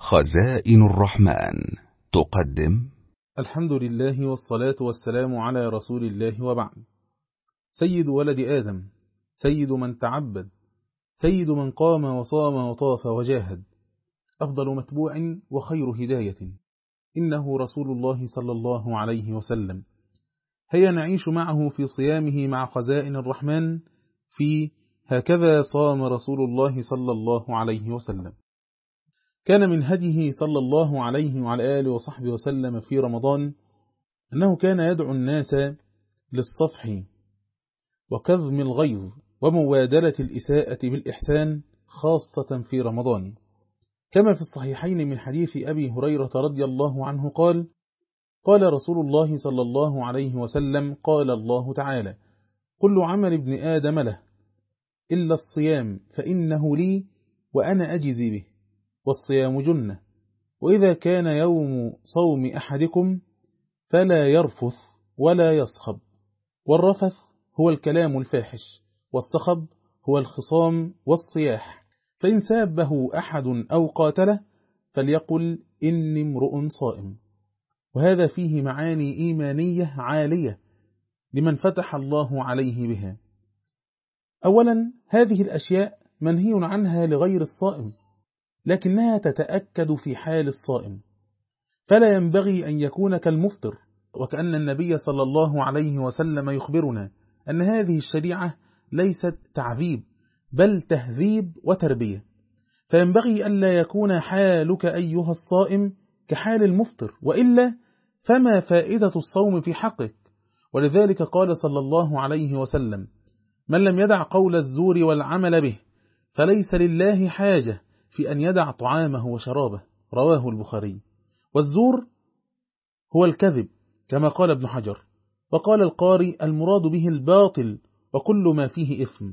خزائن الرحمن تقدم. الحمد لله والصلاة والسلام على رسول الله، وبعد. سيد ولد آدم، سيد من تعبد، سيد من قام وصام وطاف وجاهد، أفضل متبوع وخير هداية، إنه رسول الله صلى الله عليه وسلم. هيا نعيش معه في صيامه مع خزائن الرحمن في هكذا صام رسول الله صلى الله عليه وسلم. كان من هديه صلى الله عليه وعلى آله وصحبه وسلم في رمضان أنه كان يدعو الناس للصفح وكظم الغيظ ومبادلة الإساءة بالإحسان، خاصة في رمضان، كما في الصحيحين من حديث أبي هريرة رضي الله عنه قال: قال رسول الله صلى الله عليه وسلم: قال الله تعالى: كل عمل ابن آدم له إلا الصيام فإنه لي وأنا أجزي به، والصيام جنة، وإذا كان يوم صوم أحدكم فلا يرفث ولا يصخب، والرفث هو الكلام الفاحش، والصخب هو الخصام والصياح، فإن سابه أحد أو قاتله فليقل إني امرؤ صائم. وهذا فيه معاني إيمانية عالية لمن فتح الله عليه بها. أولا، هذه الأشياء منهي عنها لغير الصائم، لكنها تتأكد في حال الصائم، فلا ينبغي أن يكون كالمفطر، وكأن النبي صلى الله عليه وسلم يخبرنا أن هذه الشريعة ليست تعذيب بل تهذيب وتربية، فينبغي ألا يكون حالك أيها الصائم كحال المفطر، وإلا فما فائدة الصوم في حقك. ولذلك قال صلى الله عليه وسلم: من لم يدع قول الزور والعمل به فليس لله حاجة في أن يدع طعامه وشرابه، رواه البخاري. والزور هو الكذب كما قال ابن حجر، وقال القاري: المراد به الباطل وكل ما فيه إثم.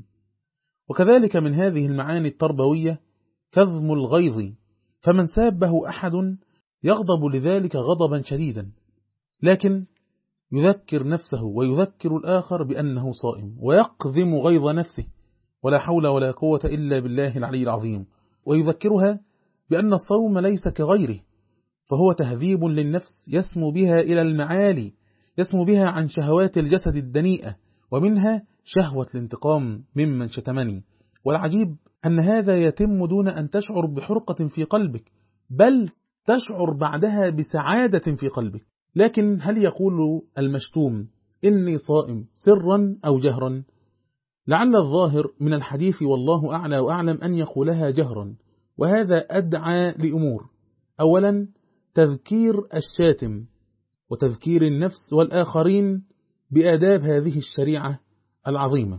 وكذلك من هذه المعاني التربوية كظم الغيظ، فمن سابه أحد يغضب لذلك غضبا شديدا، لكن يذكر نفسه ويذكر الآخر بأنه صائم، ويقذم غيظ نفسه، ولا حول ولا قوة إلا بالله العلي العظيم، ويذكرها بأن الصوم ليس كغيره، فهو تهذيب للنفس يسمو بها إلى المعالي، يسمو بها عن شهوات الجسد الدنيئة، ومنها شهوة الانتقام ممن شتمني. والعجيب أن هذا يتم دون أن تشعر بحرقة في قلبك، بل تشعر بعدها بسعادة في قلبك. لكن هل يقول المشتوم إني صائم سرا أو جهرا؟ لعل الظاهر من الحديث والله أعلى وأعلم أن يقولها جهرا، وهذا أدعى لأمور: أولا، تذكير الشاتم وتذكير النفس والآخرين بآداب هذه الشريعة العظيمة.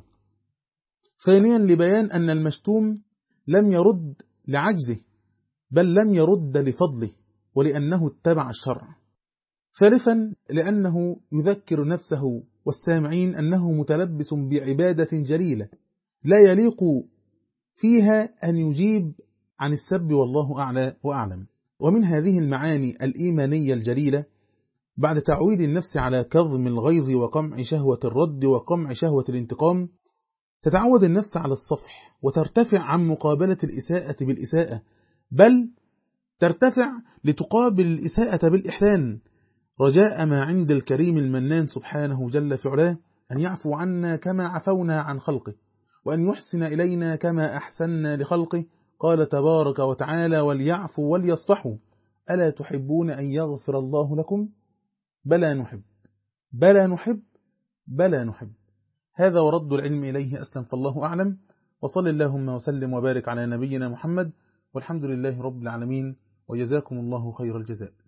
ثانيا، لبيان أن المشتوم لم يرد لعجزه بل لم يرد لفضله ولأنه اتبع الشرع. ثالثا، لأنه يذكر نفسه والسامعين أنه متلبس بعبادة جليلة لا يليق فيها أن يجيب عن السب، والله أعلى وأعلم. ومن هذه المعاني الإيمانية الجليلة، بعد تعويد النفس على كظم الغيظ وقمع شهوة الرد وقمع شهوة الانتقام، تتعود النفس على الصفح وترتفع عن مقابلة الإساءة بالإساءة، بل ترتفع لتقابل الإساءة بالإحسان، رجاء ما عند الكريم المنان سبحانه جل في علاه أن يعفو عنا كما عفونا عن خلقه، وأن يحسن إلينا كما أحسننا لخلقه. قال تبارك وتعالى: وليعفوا وليصفحوا ألا تحبون أن يغفر الله لكم؟ بلى نحب، بلى نحب، بلى نحب. هذا ورد العلم إليه أسلم، فالله أعلم. وصل اللهم وسلم وبارك على نبينا محمد، والحمد لله رب العالمين، وجزاكم الله خير الجزاء.